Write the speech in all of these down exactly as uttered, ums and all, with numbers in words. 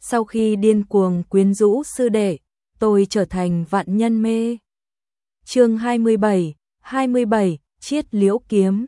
sau khi điên cuồng quyến rũ sư đệ, tôi trở thành vạn nhân mê. Chương hai mươi bảy, hai mươi bảy, Chiết Liễu Kiếm.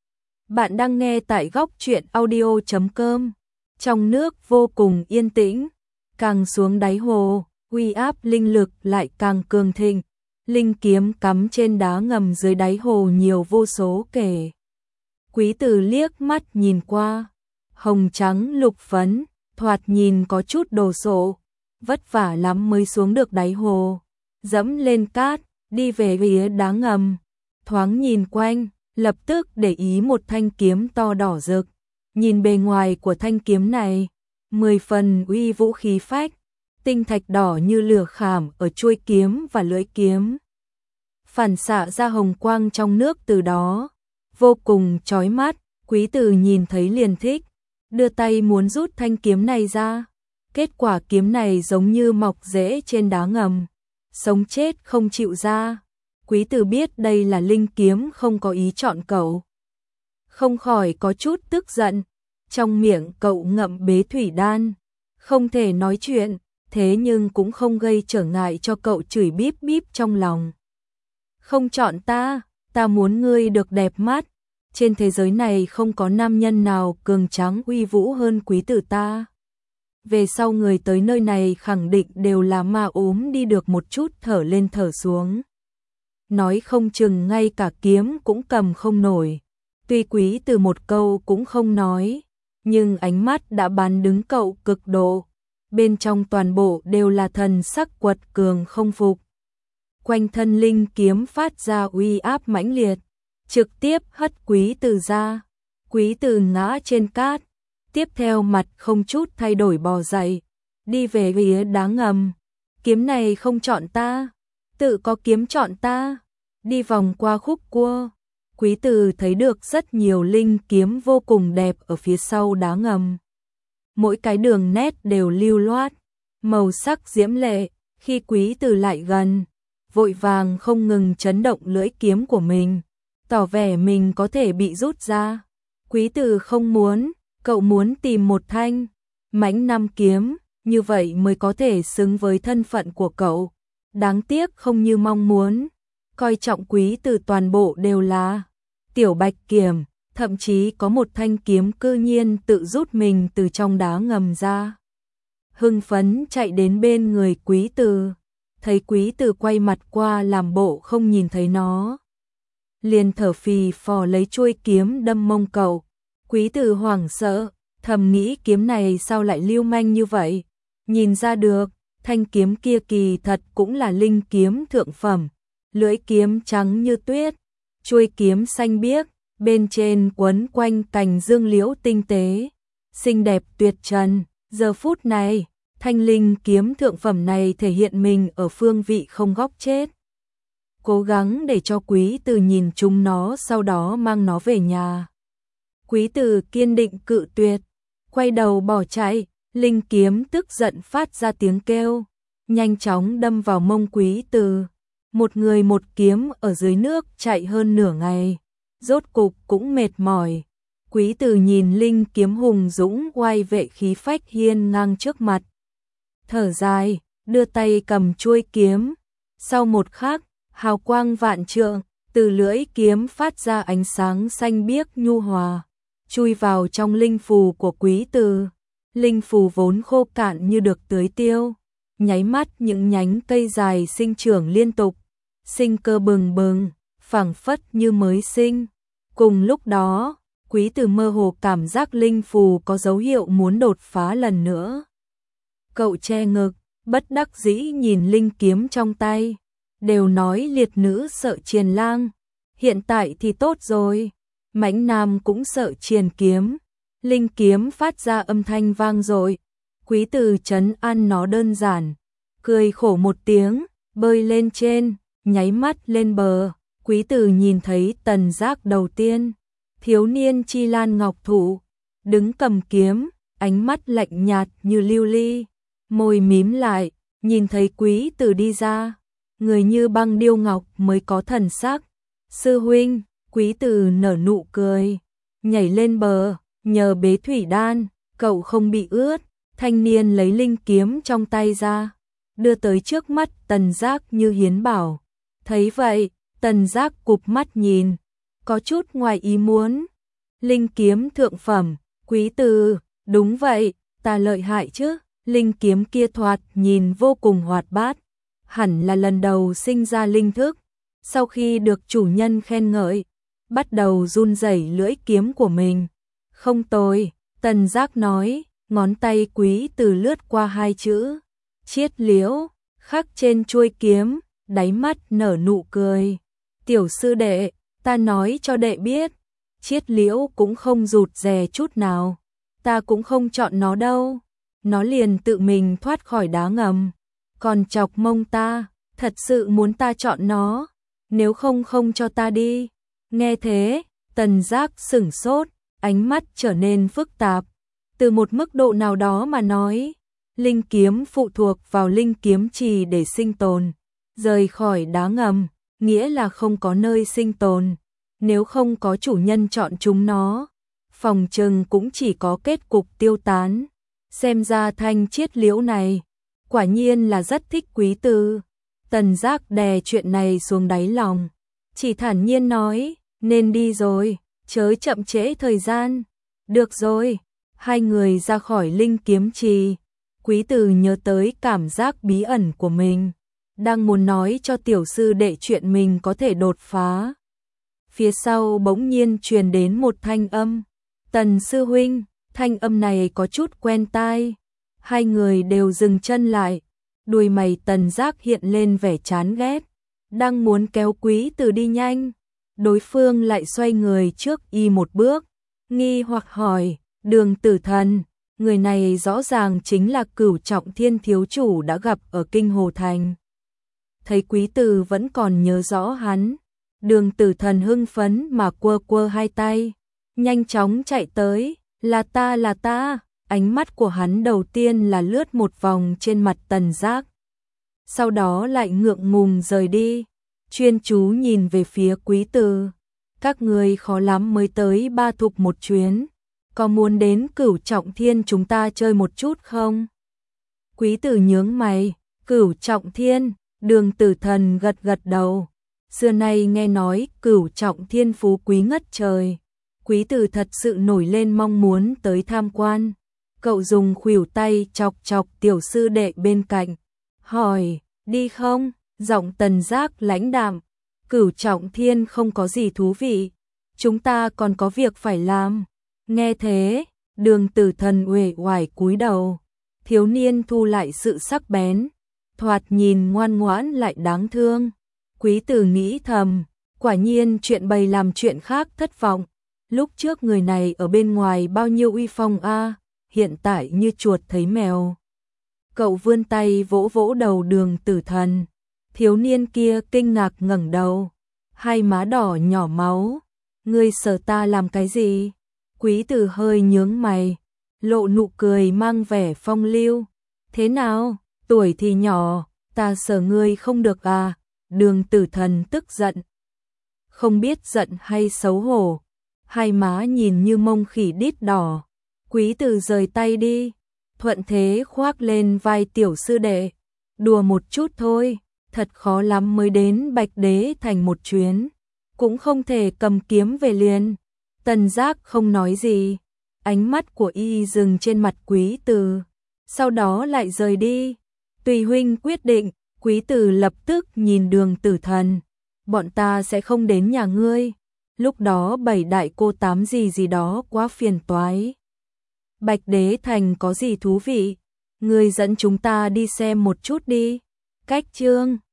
Bạn đang nghe tại góc truyện audio chấm com. Trong nước vô cùng yên tĩnh, càng xuống đáy hồ, uy áp linh lực lại càng cường thịnh. Linh kiếm cắm trên đá ngầm dưới đáy hồ nhiều vô số kể. Quý Tử liếc mắt nhìn qua, hồng trắng lục phấn, thoạt nhìn có chút đồ sộ, vất vả lắm mới xuống được đáy hồ, dẫm lên cát, đi về phía đá ngầm, thoáng nhìn quanh, lập tức để ý một thanh kiếm to đỏ rực. Nhìn bề ngoài của thanh kiếm này, mười phần uy vũ khí phách, tinh thạch đỏ như lửa khảm ở chuôi kiếm và lưỡi kiếm. Phản xạ ra hồng quang trong nước từ đó, vô cùng chói mắt. Quý Tử nhìn thấy liền thích, đưa tay muốn rút thanh kiếm này ra. Kết quả kiếm này giống như mọc rễ trên đá ngầm, sống chết không chịu ra. Quý Tử biết đây là linh kiếm không có ý chọn cậu, không khỏi có chút tức giận. Trong miệng cậu ngậm bế thủy đan, không thể nói chuyện, thế nhưng cũng không gây trở ngại cho cậu chửi bíp bíp trong lòng. Không chọn ta, ta muốn ngươi được đẹp mắt. Trên thế giới này không có nam nhân nào cường tráng uy vũ hơn Quý Tử ta. Về sau người tới nơi này khẳng định đều là ma ốm đi được một chút thở lên thở xuống. Nói không chừng ngay cả kiếm cũng cầm không nổi. Tuy Quý Tử một câu cũng không nói, nhưng ánh mắt đã bán đứng cậu cực độ. Bên trong toàn bộ đều là thần sắc quật cường không phục. Quanh thân linh kiếm phát ra uy áp mãnh liệt, trực tiếp hất Quý Tử ra. Quý Tử ngã trên cát, tiếp theo mặt không chút thay đổi bò dậy, đi về phía đá ngầm. Kiếm này không chọn ta, tự có kiếm chọn ta. Đi vòng qua khúc cua, Quý Tử thấy được rất nhiều linh kiếm vô cùng đẹp ở phía sau đá ngầm. Mỗi cái đường nét đều lưu loát, màu sắc diễm lệ. Khi Quý Tử lại gần, vội vàng không ngừng chấn động lưỡi kiếm của mình, tỏ vẻ mình có thể bị rút ra. Quý Tử không muốn, cậu muốn tìm một thanh mãnh nam kiếm, như vậy mới có thể xứng với thân phận của cậu. Đáng tiếc không như mong muốn, coi trọng Quý Tử toàn bộ đều là tiểu bạch kiểm, thậm chí có một thanh kiếm cư nhiên tự rút mình từ trong đá ngầm ra. Hưng phấn chạy đến bên người Quý Tử, thấy Quý Tử quay mặt qua làm bộ không nhìn thấy nó, liền thở phì phò lấy chuôi kiếm đâm mông cậu. Quý Tử hoảng sợ, thầm nghĩ kiếm này sao lại lưu manh như vậy. Nhìn ra được, thanh kiếm kia kỳ thật cũng là linh kiếm thượng phẩm, lưỡi kiếm trắng như tuyết, chuôi kiếm xanh biếc, bên trên quấn quanh cành dương liễu tinh tế, xinh đẹp tuyệt trần. Giờ phút này, thanh linh kiếm thượng phẩm này thể hiện mình ở phương vị không góc chết. Cố gắng để cho Quý Tử nhìn chúng nó, sau đó mang nó về nhà. Quý Tử kiên định cự tuyệt, quay đầu bỏ chạy. Linh kiếm tức giận phát ra tiếng kêu, nhanh chóng đâm vào mông Quý Tử. Một người một kiếm ở dưới nước chạy hơn nửa ngày, rốt cục cũng mệt mỏi. Quý Tử nhìn linh kiếm hùng dũng oai vệ khí phách hiên ngang trước mặt, thở dài, đưa tay cầm chuôi kiếm. Sau một khắc, hào quang vạn trượng từ lưỡi kiếm phát ra, ánh sáng xanh biếc nhu hòa, chui vào trong linh phù của Quý Tử. Linh phù vốn khô cạn như được tưới tiêu, nháy mắt những nhánh cây dài sinh trưởng liên tục, sinh cơ bừng bừng, phảng phất như mới sinh. Cùng lúc đó, Quý Tử mơ hồ cảm giác linh phù có dấu hiệu muốn đột phá lần nữa. Cậu che ngực, bất đắc dĩ nhìn linh kiếm trong tay. Đều nói liệt nữ sợ triền lang, hiện tại thì tốt rồi, mãnh nam cũng sợ triền kiếm. Linh kiếm phát ra âm thanh vang dội. Quý Tử trấn an nó đơn giản, cười khổ một tiếng, bơi lên trên, nháy mắt lên bờ. Quý Tử nhìn thấy tần giác đầu tiên, thiếu niên chi lan ngọc thủ, đứng cầm kiếm, ánh mắt lạnh nhạt như lưu ly, môi mím lại, nhìn thấy Quý Tử đi ra, người như băng điêu ngọc mới có thần sắc. Sư huynh. Quý Tử nở nụ cười, nhảy lên bờ, nhờ bế thủy đan, cậu không bị ướt. Thanh niên lấy linh kiếm trong tay ra, đưa tới trước mắt Tần Giác như hiến bảo. Thấy vậy, Tần Giác cụp mắt nhìn, có chút ngoài ý muốn. Linh kiếm thượng phẩm, quý từ, đúng vậy, ta lợi hại chứ. Linh kiếm kia thoạt nhìn vô cùng hoạt bát, hẳn là lần đầu sinh ra linh thức. Sau khi được chủ nhân khen ngợi, bắt đầu run rẩy lưỡi kiếm của mình. Không tồi, Tần Giác nói, ngón tay quý từ lướt qua hai chữ chiết liễu, khắc trên chuôi kiếm, đáy mắt nở nụ cười. Tiểu sư đệ, ta nói cho đệ biết, chiết liễu cũng không rụt rè chút nào, ta cũng không chọn nó đâu. Nó liền tự mình thoát khỏi đá ngầm, còn chọc mông ta, thật sự muốn ta chọn nó, nếu không không cho ta đi. Nghe thế, Tần Giác sửng sốt, ánh mắt trở nên phức tạp. Từ một mức độ nào đó mà nói, linh kiếm phụ thuộc vào linh kiếm trì để sinh tồn. Rời khỏi đá ngầm, nghĩa là không có nơi sinh tồn. Nếu không có chủ nhân chọn chúng nó, phòng chừng cũng chỉ có kết cục tiêu tán. Xem ra thanh chiết liễu này, quả nhiên là rất thích quý từ. Tần Giác đè chuyện này xuống đáy lòng, chỉ thản nhiên nói, nên đi rồi, chớ chậm trễ thời gian. Được rồi, hai người ra khỏi linh kiếm trì. Quý từ nhớ tới cảm giác bí ẩn của mình, đang muốn nói cho tiểu sư đệ chuyện mình có thể đột phá. Phía sau bỗng nhiên truyền đến một thanh âm, Tần sư huynh. Thanh âm này có chút quen tai, hai người đều dừng chân lại, đuôi mày Tần Giác hiện lên vẻ chán ghét, đang muốn kéo quý từ đi nhanh, đối phương lại xoay người trước y một bước, nghi hoặc hỏi, Đường Tử Thần, người này rõ ràng chính là Cửu Trọng Thiên thiếu chủ đã gặp ở Kinh Hồ Thành. Thấy quý từ vẫn còn nhớ rõ hắn, Đường Tử Thần hưng phấn mà quơ quơ hai tay, nhanh chóng chạy tới. Là ta là ta, ánh mắt của hắn đầu tiên là lướt một vòng trên mặt Tần Giác, sau đó lại ngượng ngùng rời đi, chuyên chú nhìn về phía quý từ. Các người khó lắm mới tới Ba Thục một chuyến, có muốn đến Cửu Trọng Thiên chúng ta chơi một chút không? Quý từ nhướng mày, Cửu Trọng Thiên, Đường Tử Thần gật gật đầu, xưa nay nghe nói Cửu Trọng Thiên phú quý ngất trời. Quý từ thật sự nổi lên mong muốn tới tham quan. Cậu dùng khuỷu tay chọc chọc tiểu sư đệ bên cạnh, hỏi, đi không? Giọng Tần Giác lãnh đạm, Cửu Trọng Thiên không có gì thú vị, chúng ta còn có việc phải làm. Nghe thế, Đường Tử Thần uể oải cúi đầu, thiếu niên thu lại sự sắc bén, thoạt nhìn ngoan ngoãn lại đáng thương. Quý từ nghĩ thầm, quả nhiên chuyện bày làm chuyện khác thất vọng. Lúc trước người này ở bên ngoài bao nhiêu uy phong a, hiện tại như chuột thấy mèo. Cậu vươn tay vỗ vỗ đầu Đường Tử Thần, thiếu niên kia kinh ngạc ngẩng đầu, hai má đỏ nhỏ máu, ngươi sờ ta làm cái gì? Quý từ hơi nhướng mày, lộ nụ cười mang vẻ phong lưu, thế nào, tuổi thì nhỏ, ta sờ ngươi không được à? Đường Tử Thần tức giận, không biết giận hay xấu hổ, hai má nhìn như mông khỉ đít đỏ. Quý từ rời tay đi, thuận thế khoác lên vai tiểu sư đệ, đùa một chút thôi, thật khó lắm mới đến Bạch Đế Thành một chuyến, cũng không thể cầm kiếm về liền. Tần Giác không nói gì, ánh mắt của y dừng trên mặt quý từ, sau đó lại rời đi. Tùy huynh quyết định. Quý từ lập tức nhìn Đường Tử Thần, bọn ta sẽ không đến nhà ngươi, lúc đó bảy đại cô tám gì gì đó quá phiền toái. Bạch Đế Thành có gì thú vị, ngươi dẫn chúng ta đi xem một chút đi. Cách chương